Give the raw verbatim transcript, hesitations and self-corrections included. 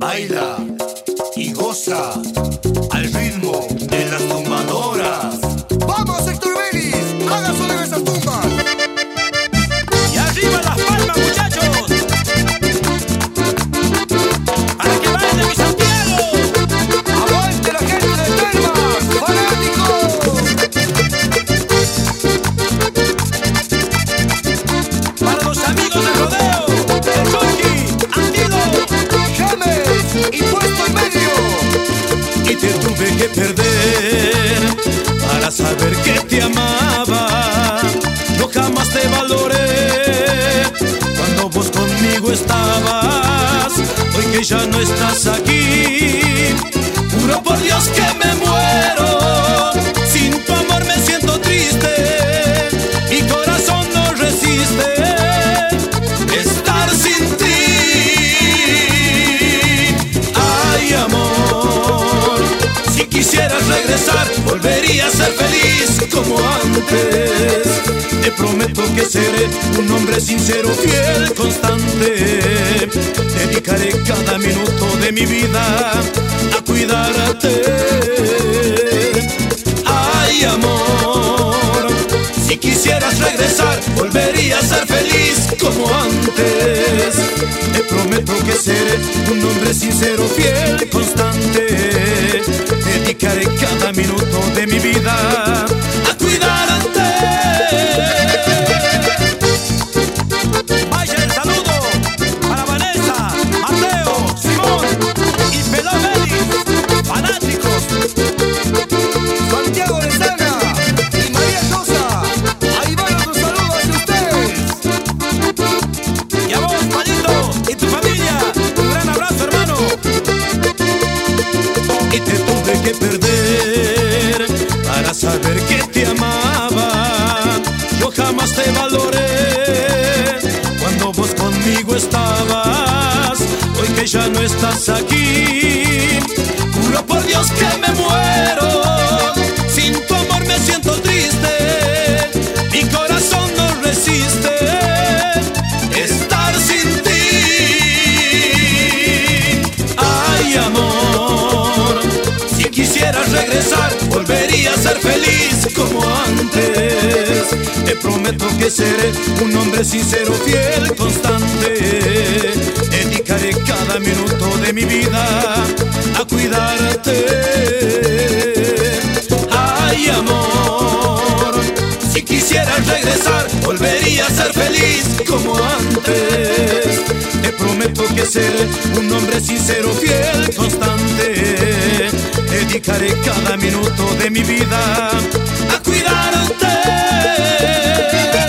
baila y goza al ritmo de las tumbadoras. ¡Vamos, Héctor Vélez! ¡Haga sonar esas tumbas! ¡Y arriba las palmas, muchachos! ¡Para que baile mi Santiago! ¡Aguante la gente de Termas! ¡Fanáticos! ¡Para los amigos del rodeo! ¡El Conqui! ¡Antilo! ¡James! ¡Y puesto en medio! Y te tuve que perder para saber que te amaba. Yo jamás te valoré cuando vos conmigo estabas. Hoy que ya no estás aquí, juro por Dios que me muero. Sin tu amor me siento triste, mi corazón no resiste estar sin ti. Ay, amor, si quisieras regresar, volvería a ser feliz como antes. Te prometo que seré un hombre sincero, fiel, constante. Dedicaré cada minuto de mi vida a cuidarte. Ay, amor, si quisieras regresar, volvería a ser feliz como antes. Te prometo que seré un hombre sincero, fiel, constante. Dedicaré cada minuto de mi vida a cuidarte. Vaya el saludo para Vanessa, Mateo, Simón y Pelón Vélez, fanáticos. Santiago Lezana y María Sosa. Ahí van otros saludos de ustedes. Y a vos, Palito, y tu familia, un gran abrazo, hermano. Y te tuve que perder para saber que te amaba. Yo jamás te valoré cuando vos conmigo estabas. Hoy que ya no estás aquí, juro por Dios que me muero. Sin tu amor me siento triste, mi corazón no resiste estar sin ti. Ay, amor, si quisieras regresar, volvería a ser feliz como antes. Te prometo que seré un hombre sincero, fiel, constante. Dedicaré cada minuto de mi vida a cuidarte. Ay, amor, si quisieras regresar, volvería a ser feliz como antes. Te prometo que seré un hombre sincero, fiel, constante. Dedicaré cada minuto de mi vida a cuidarte.